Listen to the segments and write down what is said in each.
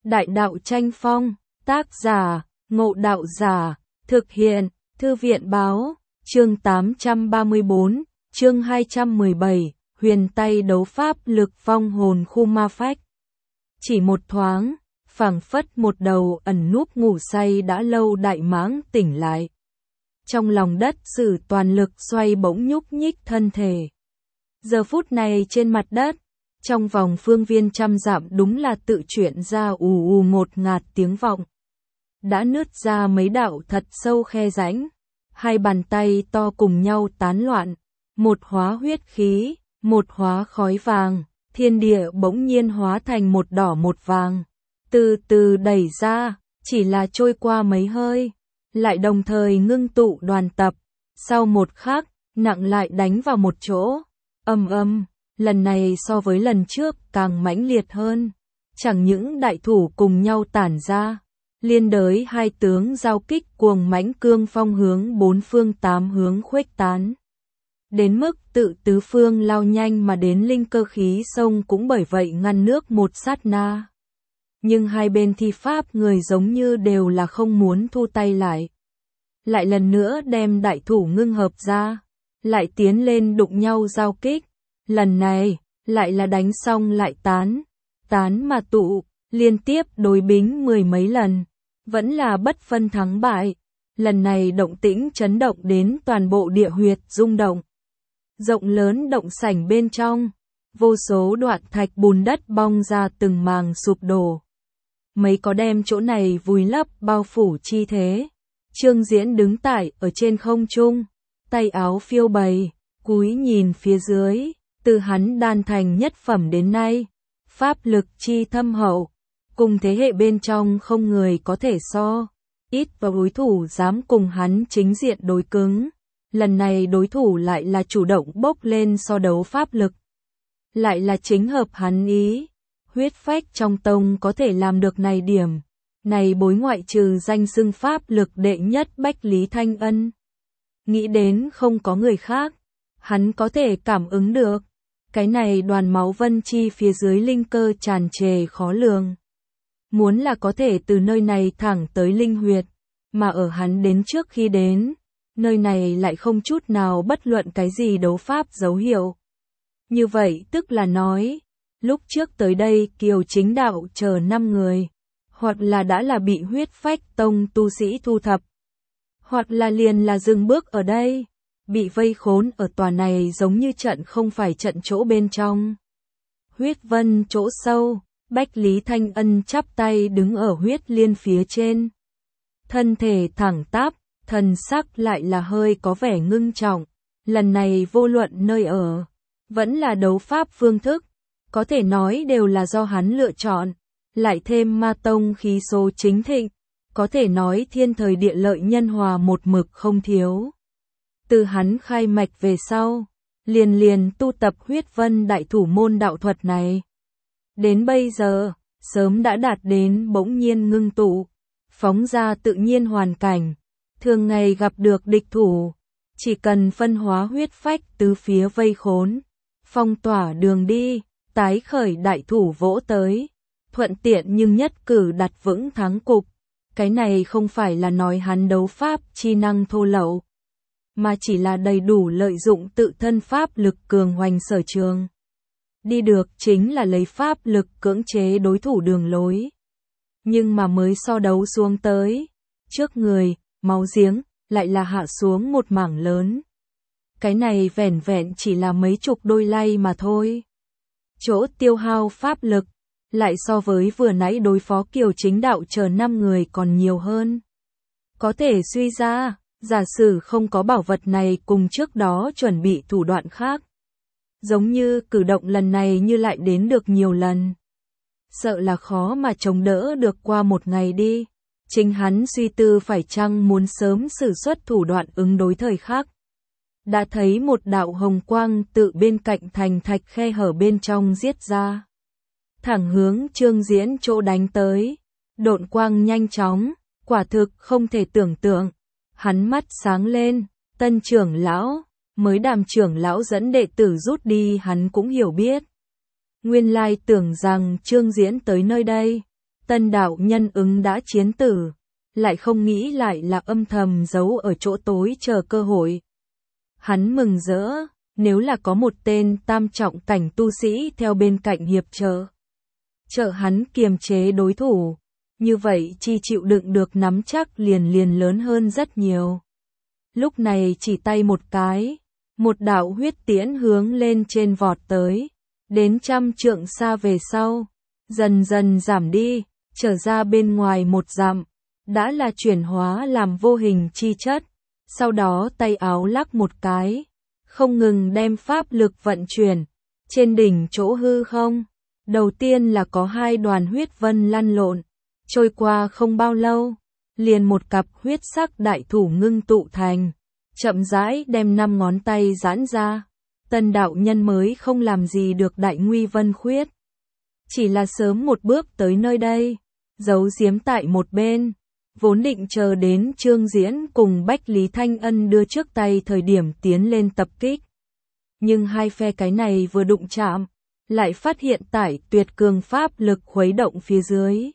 Đại đạo tranh phong, tác giả, Ngộ Đạo Giả, thực hiện, Thư viện báo, chương 834, chương 217, huyền tay đấu pháp lực vong hồn khu ma phách. Chỉ một thoáng, phảng phất một đầu ẩn núp ngủ say đã lâu đại mãng tỉnh lại. Trong lòng đất sử toàn lực xoay bỗng nhúc nhích thân thể. Giờ phút này trên mặt đất, trong vòng phương viên trăm dặm đúng là tự chuyển ra ù ù ngột ngạt tiếng vọng. Đã nứt ra mấy đạo thật sâu khe rãnh, hai bàn tay to cùng nhau tán loạn, một hóa huyết khí, một hóa khói vàng, thiên địa bỗng nhiên hóa thành một đỏ một vàng, từ từ đẩy ra, chỉ là trôi qua mấy hơi, lại đồng thời ngưng tụ đoàn tập, sau một khắc, nặng lại đánh vào một chỗ, ầm, lần này so với lần trước càng mãnh liệt hơn, chẳng những đại thủ cùng nhau tản ra, liên đới hai tướng giao kích cuồng mãnh cương phong hướng bốn phương tám hướng khuếch tán. Đến mức tự tứ phương lao nhanh mà đến linh cơ khí sông cũng bởi vậy ngăn nước một sát na. Nhưng hai bên thi pháp người giống như đều là không muốn thu tay lại. Lại lần nữa đem đại thủ ngưng hợp ra, lại tiến lên đụng nhau giao kích. Lần này, lại là đánh xong lại tán mà tụ, liên tiếp đối bính mười mấy lần, vẫn là bất phân thắng bại. Lần này động tĩnh chấn động đến toàn bộ địa huyệt rung động. Rộng lớn động sảnh bên trong, vô số đoạn thạch bùn đất bong ra từng màng sụp đổ. Mấy có đem chỗ này vùi lấp bao phủ chi thế. Trương Diễn đứng tại ở trên không trung, tay áo phiêu bày, cúi nhìn phía dưới, từ hắn đan thành nhất phẩm đến nay, pháp lực chi thâm hậu, cùng thế hệ bên trong không người có thể so, ít và đối thủ dám cùng hắn chính diện đối cứng. Lần này đối thủ lại là chủ động bốc lên so đấu pháp lực, lại là chính hợp hắn ý. Huyết phách trong tông có thể làm được này điểm, này bối ngoại trừ danh xưng pháp lực đệ nhất Bách Lý Thanh Ân. Nghĩ đến không có người khác, hắn có thể cảm ứng được. Cái này đoàn máu vân chi phía dưới linh cơ tràn trề khó lường. Muốn là có thể từ nơi này thẳng tới linh huyệt, mà ở hắn đến trước khi đến, nơi này lại không chút nào bất luận cái gì đấu pháp dấu hiệu. Như vậy tức là nói, lúc trước tới đây Kiều Chính Đạo chờ 5 người, hoặc là đã là bị huyết phách tông tu sĩ thu thập, hoặc là liền là dừng bước ở đây, bị vây khốn ở tòa này giống như trận không phải trận chỗ bên trong. Huyết vân chỗ sâu, Bách Lý Thanh Ân chắp tay đứng ở huyết liên phía trên. Thân thể thẳng tắp, thần sắc lại là hơi có vẻ ngưng trọng. Lần này vô luận nơi ở, vẫn là đấu pháp phương thức, có thể nói đều là do hắn lựa chọn. Lại thêm ma tông khí số chính thịnh, có thể nói thiên thời địa lợi nhân hòa một mực không thiếu. Từ hắn khai mạch về sau, liền tu tập huyết vân đại thủ môn đạo thuật này. Đến bây giờ, sớm đã đạt đến bỗng nhiên ngưng tụ, phóng ra tự nhiên hoàn cảnh. Thường ngày gặp được địch thủ, chỉ cần phân hóa huyết phách tứ phía vây khốn, phong tỏa đường đi, tái khởi đại thủ vỗ tới, thuận tiện nhưng nhất cử đặt vững thắng cục. Cái này không phải là nói hắn đấu pháp chi năng thô lậu, mà chỉ là đầy đủ lợi dụng tự thân pháp lực cường hoành sở trường. Đi được chính là lấy pháp lực cưỡng chế đối thủ đường lối. Nhưng mà mới so đấu xuống tới, trước người, máu giếng, lại là hạ xuống một mảng lớn. Cái này vẻn vẹn chỉ là mấy chục đôi lay mà thôi. Chỗ tiêu hao pháp lực, lại so với vừa nãy đối phó Kiều Chính Đạo chờ 5 người còn nhiều hơn. Có thể suy ra, giả sử không có bảo vật này cùng trước đó chuẩn bị thủ đoạn khác. Giống như cử động lần này như lại đến được nhiều lần. Sợ là khó mà chống đỡ được qua một ngày đi. Chính hắn suy tư phải chăng muốn sớm sử xuất thủ đoạn ứng đối thời khắc. Đã thấy một đạo hồng quang tự bên cạnh thành thạch khe hở bên trong giết ra. Thẳng hướng Trương Diễn chỗ đánh tới. Độn quang nhanh chóng, quả thực không thể tưởng tượng. Hắn mắt sáng lên, Tân trưởng lão, mới Đàm trưởng lão dẫn đệ tử rút đi hắn cũng hiểu biết. Nguyên lai tưởng rằng Trương Diễn tới nơi đây, Tân đạo nhân ứng đã chiến tử, lại không nghĩ lại là âm thầm giấu ở chỗ tối chờ cơ hội. Hắn mừng rỡ, nếu là có một tên tam trọng cảnh tu sĩ theo bên cạnh hiệp trợ hắn kiềm chế đối thủ, như vậy chi chịu đựng được nắm chắc liền lớn hơn rất nhiều. Lúc này chỉ tay một cái, một đạo huyết tiễn hướng lên trên vọt tới, đến 100 trượng xa về sau, dần dần giảm đi, trở ra bên ngoài 1 dặm, đã là chuyển hóa làm vô hình chi chất, sau đó tay áo lắc một cái, không ngừng đem pháp lực vận chuyển, trên đỉnh chỗ hư không, đầu tiên là có 2 đoàn huyết vân lăn lộn, trôi qua không bao lâu, liền một cặp huyết sắc đại thủ ngưng tụ thành, chậm rãi đem 5 ngón tay giãn ra. Tân đạo nhân mới không làm gì được đại nguy vân khuyết, chỉ là sớm một bước tới nơi đây, giấu giếm tại một bên, vốn định chờ đến Trương Diễn cùng Bách Lý Thanh Ân đưa trước tay thời điểm tiến lên tập kích. Nhưng hai phe cái này vừa đụng chạm, lại phát hiện tải tuyệt cường pháp lực khuấy động phía dưới.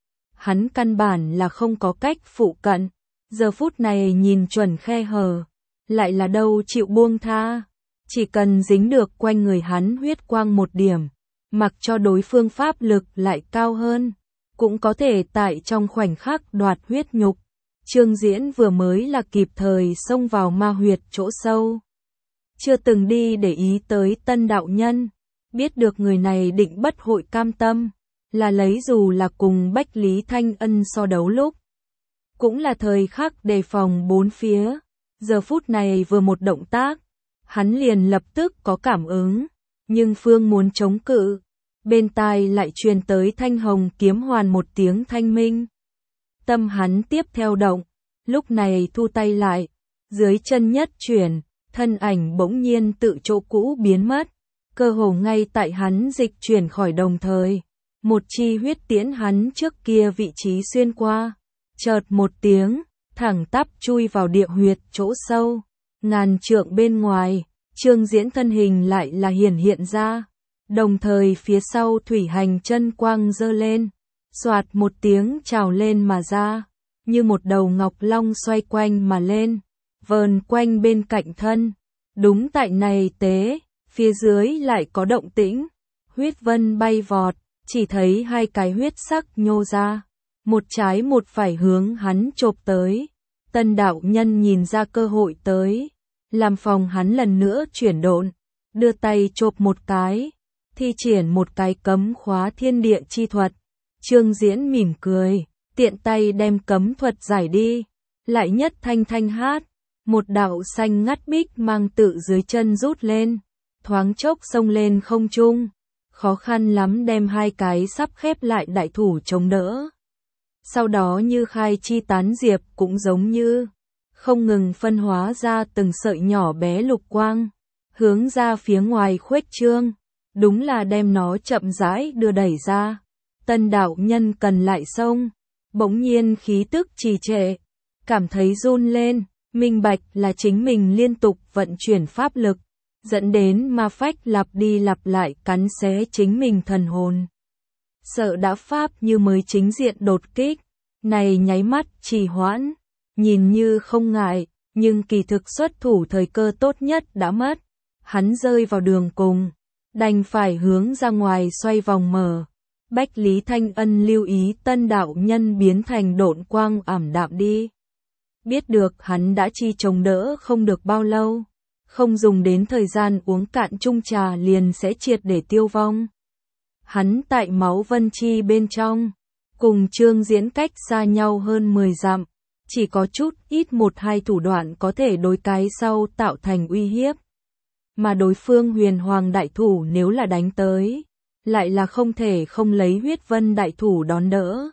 Hắn căn bản là không có cách phụ cận, giờ phút này nhìn chuẩn khe hở, lại là đâu chịu buông tha. Chỉ cần dính được quanh người hắn huyết quang một điểm, mặc cho đối phương pháp lực lại cao hơn, cũng có thể tại trong khoảnh khắc đoạt huyết nhục. Trương Diễn vừa mới là kịp thời xông vào ma huyệt chỗ sâu, chưa từng đi để ý tới Tân đạo nhân, biết được người này định bất hội cam tâm, là lấy dù là cùng Bách Lý Thanh Ân so đấu lúc, cũng là thời khắc đề phòng bốn phía. Giờ phút này vừa một động tác, hắn liền lập tức có cảm ứng, nhưng phương muốn chống cự, bên tai lại truyền tới thanh hồng kiếm hoàn một tiếng thanh minh. Tâm hắn tiếp theo động, lúc này thu tay lại, dưới chân nhất chuyển, thân ảnh bỗng nhiên tự chỗ cũ biến mất, cơ hồ ngay tại hắn dịch chuyển khỏi đồng thời, một chi huyết tiễn hắn trước kia vị trí xuyên qua, chợt một tiếng, thẳng tắp chui vào địa huyệt chỗ sâu, ngàn trượng bên ngoài. Trương Diễn thân hình lại là hiện ra, đồng thời phía sau thủy hành chân quang giơ lên, xoạt một tiếng trào lên mà ra, như một đầu ngọc long xoay quanh mà lên, vờn quanh bên cạnh thân. Đúng tại này tế, phía dưới lại có động tĩnh, huyết vân bay vọt, chỉ thấy 2 cái huyết sắc nhô ra, một trái một phải hướng hắn chộp tới. Tân đạo nhân nhìn ra cơ hội tới, làm phòng hắn lần nữa chuyển độn, đưa tay chộp một cái, thi triển một cái cấm khóa thiên địa chi thuật. Trương Diễn mỉm cười, tiện tay đem cấm thuật giải đi, lại nhất thanh hát, một đạo xanh ngắt bích mang tự dưới chân rút lên, thoáng chốc xông lên không trung, khó khăn lắm đem 2 cái sắp khép lại đại thủ chống đỡ. Sau đó như khai chi tán diệp cũng giống như không ngừng phân hóa ra từng sợi nhỏ bé lục quang, hướng ra phía ngoài khuếch trương, đúng là đem nó chậm rãi đưa đẩy ra. Tân đạo nhân cần lại xông, bỗng nhiên khí tức trì trệ, cảm thấy run lên, minh bạch là chính mình liên tục vận chuyển pháp lực, dẫn đến ma phách lặp đi lặp lại cắn xé chính mình thần hồn. Sợ đã pháp như mới chính diện đột kích, này nháy mắt trì hoãn, nhìn như không ngại, nhưng kỳ thực xuất thủ thời cơ tốt nhất đã mất. Hắn rơi vào đường cùng, đành phải hướng ra ngoài xoay vòng mở. Bách Lý Thanh Ân lưu ý Tân đạo nhân biến thành độn quang ảm đạm đi. Biết được hắn đã chi chống đỡ không được bao lâu, không dùng đến thời gian uống cạn chung trà liền sẽ triệt để tiêu vong. Hắn tại máu vân chi bên trong, cùng Trương Diễn cách xa nhau hơn 10 dặm, chỉ có chút ít 1-2 thủ đoạn có thể đối cái sau tạo thành uy hiếp. Mà đối phương huyền hoàng đại thủ nếu là đánh tới, lại là không thể không lấy huyết vân đại thủ đón đỡ.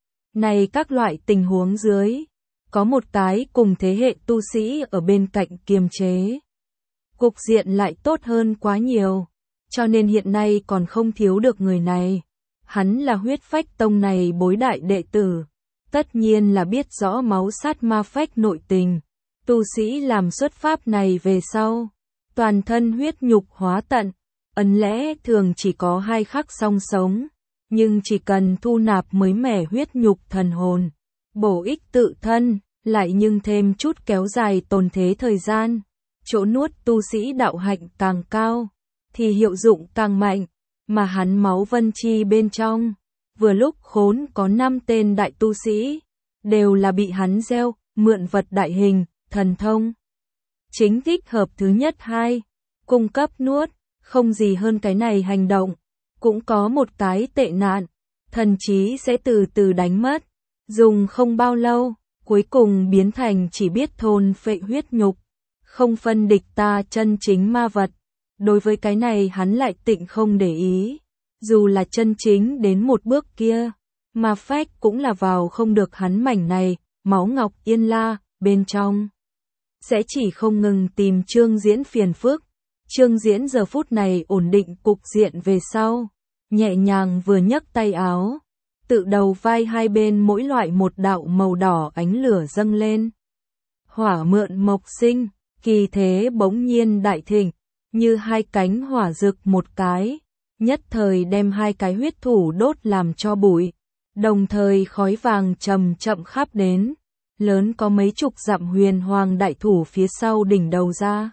Này các loại tình huống dưới, có một cái cùng thế hệ tu sĩ ở bên cạnh kiềm chế, cục diện lại tốt hơn quá nhiều, cho nên hiện nay còn không thiếu được người này. Hắn là huyết phách tông này bối đại đệ tử, tất nhiên là biết rõ máu sát ma phách nội tình. Tu sĩ làm xuất pháp này về sau, toàn thân huyết nhục hóa tận, ấn lẽ thường chỉ có 2 khắc song sống, nhưng chỉ cần thu nạp mới mẻ huyết nhục thần hồn, bổ ích tự thân, lại nhưng thêm chút kéo dài tồn thế thời gian, chỗ nuốt tu sĩ đạo hạnh càng cao, thì hiệu dụng càng mạnh, mà hắn máu vân chi bên trong, vừa lúc khốn có 5 tên đại tu sĩ, đều là bị hắn gieo, mượn vật đại hình, thần thông. Chính thích hợp thứ nhất 2, cung cấp nuốt, không gì hơn cái này hành động, cũng có một cái tệ nạn, thần trí sẽ từ từ đánh mất, dùng không bao lâu, cuối cùng biến thành chỉ biết thôn phệ huyết nhục, không phân địch ta chân chính ma vật. Đối với cái này hắn lại tịnh không để ý, dù là chân chính đến một bước kia, ma phách cũng là vào không được hắn mảnh này, máu ngọc yên la, bên trong. Sẽ chỉ không ngừng tìm Trương Diễn phiền phức. Trương Diễn giờ phút này ổn định cục diện về sau, nhẹ nhàng vừa nhấc tay áo, tự đầu vai hai bên mỗi loại một đạo màu đỏ ánh lửa dâng lên. Hỏa mượn mộc sinh, kỳ thế bỗng nhiên đại thịnh, như hai cánh hỏa rực một cái, nhất thời đem hai cái huyết thủ đốt làm cho bụi, đồng thời khói vàng chậm chậm khắp đến, lớn có mấy chục dặm huyền hoàng đại thủ phía sau đỉnh đầu ra.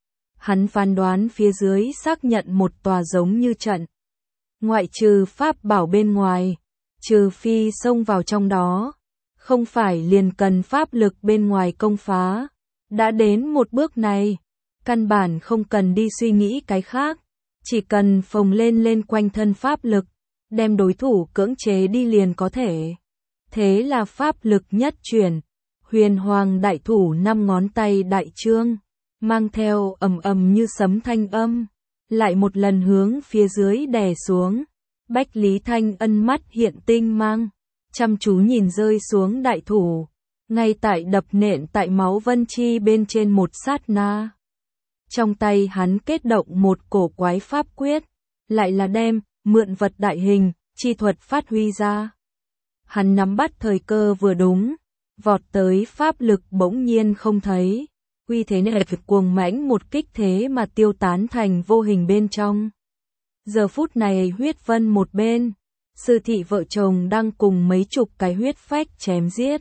Hắn phán đoán phía dưới xác nhận một tòa giống như trận. Ngoại trừ pháp bảo bên ngoài, trừ phi xông vào trong đó, không phải liền cần pháp lực bên ngoài công phá. Đã đến một bước này, căn bản không cần đi suy nghĩ cái khác, chỉ cần phồng lên quanh thân pháp lực, đem đối thủ cưỡng chế đi liền có thể. Thế là pháp lực nhất chuyển, huyền hoàng đại thủ 5 ngón tay đại trương, mang theo ầm ầm như sấm thanh âm, lại một lần hướng phía dưới đè xuống. Bách Lý Thanh Ân mắt hiện tinh mang, chăm chú nhìn rơi xuống đại thủ, ngay tại đập nện tại máu vân chi bên trên một sát na. Trong tay hắn kết động một cổ quái pháp quyết, lại là đem mượn vật đại hình, chi thuật phát huy ra. Hắn nắm bắt thời cơ vừa đúng, vọt tới pháp lực bỗng nhiên không thấy, uy thế này cuồng mãnh một kích thế mà tiêu tán thành vô hình bên trong. Giờ phút này huyết vân một bên, sư thị vợ chồng đang cùng mấy chục cái huyết phách chém giết.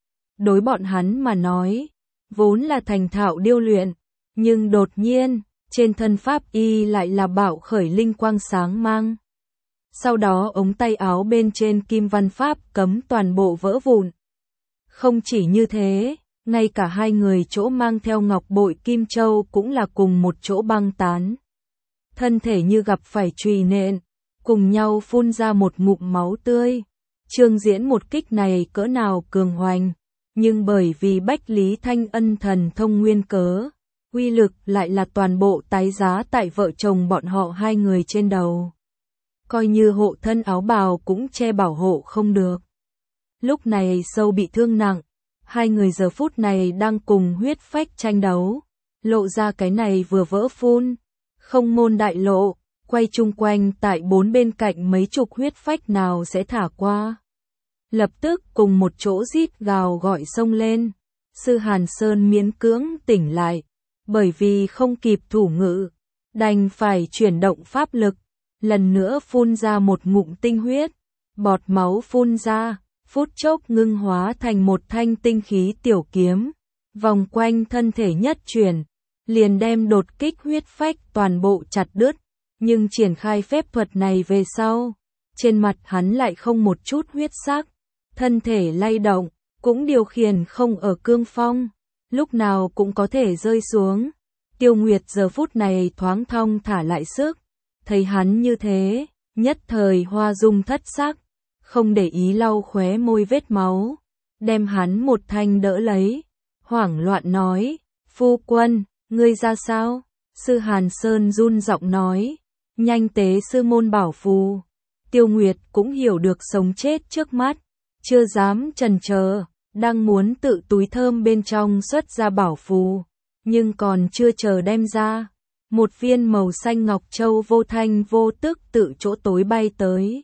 Đối bọn hắn mà nói, vốn là thành thạo điêu luyện, nhưng đột nhiên, trên thân pháp y lại là bạo khởi linh quang sáng mang. Sau đó ống tay áo bên trên kim văn pháp cấm toàn bộ vỡ vụn. Không chỉ như thế, ngay cả hai người chỗ mang theo ngọc bội kim châu cũng là cùng một chỗ băng tán. Thân thể như gặp phải chùy nện, cùng nhau phun ra một ngụm máu tươi. Trương Diễn một kích này cỡ nào cường hoành, nhưng bởi vì Bách Lý Thanh Ân thần thông nguyên cớ, uy lực lại là toàn bộ tái giá tại vợ chồng bọn họ hai người trên đầu. Coi như hộ thân áo bào cũng che bảo hộ không được. Lúc này sâu bị thương nặng, hai người giờ phút này đang cùng huyết phách tranh đấu, lộ ra cái này vừa vỡ phun, không môn đại lộ, quay chung quanh tại bốn bên cạnh mấy chục huyết phách nào sẽ thả qua. Lập tức cùng một chỗ rít gào gọi xông lên, sư Hàn Sơn miễn cưỡng tỉnh lại, bởi vì không kịp thủ ngữ, đành phải chuyển động pháp lực, lần nữa phun ra một ngụm tinh huyết, bọt máu phun ra, phút chốc ngưng hóa thành một thanh tinh khí tiểu kiếm, vòng quanh thân thể nhất chuyển, liền đem đột kích huyết phách toàn bộ chặt đứt, nhưng triển khai phép thuật này về sau, trên mặt hắn lại không một chút huyết sắc, thân thể lay động, cũng điều khiển không ở cương phong, lúc nào cũng có thể rơi xuống. Tiêu Nguyệt giờ phút này thoáng thong thả lại sức, thấy hắn như thế, nhất thời hoa dung thất sắc, không để ý lau khóe môi vết máu, đem hắn một thanh đỡ lấy, hoảng loạn nói, phu quân, ngươi ra sao? Sư Hàn Sơn run giọng nói, nhanh tế sư môn bảo phù. Tiêu Nguyệt cũng hiểu được sống chết trước mắt, chưa dám chần chờ, đang muốn tự túi thơm bên trong xuất ra bảo phù, nhưng còn chưa chờ đem ra, một viên màu xanh ngọc châu vô thanh vô tức tự chỗ tối bay tới,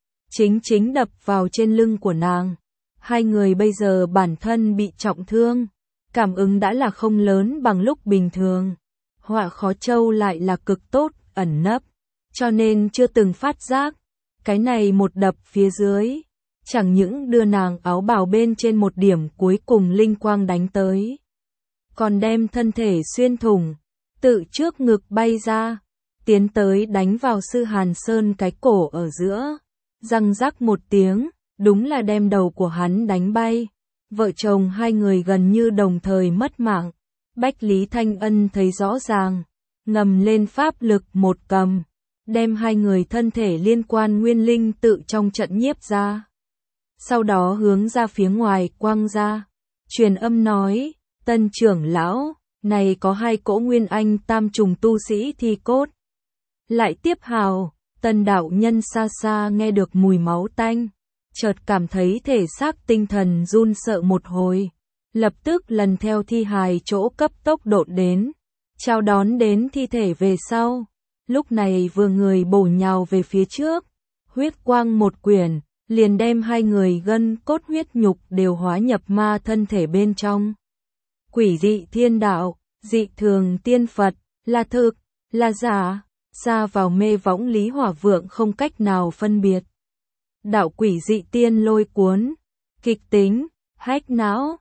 chính đập vào trên lưng của nàng. Hai người bây giờ bản thân bị trọng thương, cảm ứng đã là không lớn bằng lúc bình thường, hỏa khó châu lại là cực tốt ẩn nấp, cho nên chưa từng phát giác. Cái này một đập phía dưới, chẳng những đưa nàng áo bào bên trên một điểm cuối cùng linh quang đánh tới, còn đem thân thể xuyên thủng, tự trước ngực bay ra, tiến tới đánh vào Sư Hàn Sơn cái cổ ở giữa, răng rắc một tiếng, đúng là đem đầu của hắn đánh bay. Vợ chồng hai người gần như đồng thời mất mạng. Bách Lý Thanh Ân thấy rõ ràng, ngầm lên pháp lực một cầm, đem hai người thân thể liên quan nguyên linh tự trong trận nhiếp ra. Sau đó hướng ra phía ngoài quăng ra, truyền âm nói, Tân trưởng lão, này có 2 cỗ nguyên anh tam trùng tu sĩ thi cốt. Lại tiếp hào, Tân đạo nhân xa xa nghe được mùi máu tanh, chợt cảm thấy thể xác tinh thần run sợ một hồi, lập tức lần theo thi hài chỗ cấp tốc độn đến, chào đón đến thi thể về sau. Lúc này vừa người bổ nhào về phía trước, huyết quang một quyển, liền đem hai người gân cốt huyết nhục đều hóa nhập ma thân thể bên trong. Quỷ dị thiên đạo, dị thường tiên Phật, là thực, là giả, xa vào mê võng Lý Hỏa Vượng không cách nào phân biệt. Đạo quỷ dị tiên lôi cuốn, kịch tính, hách não,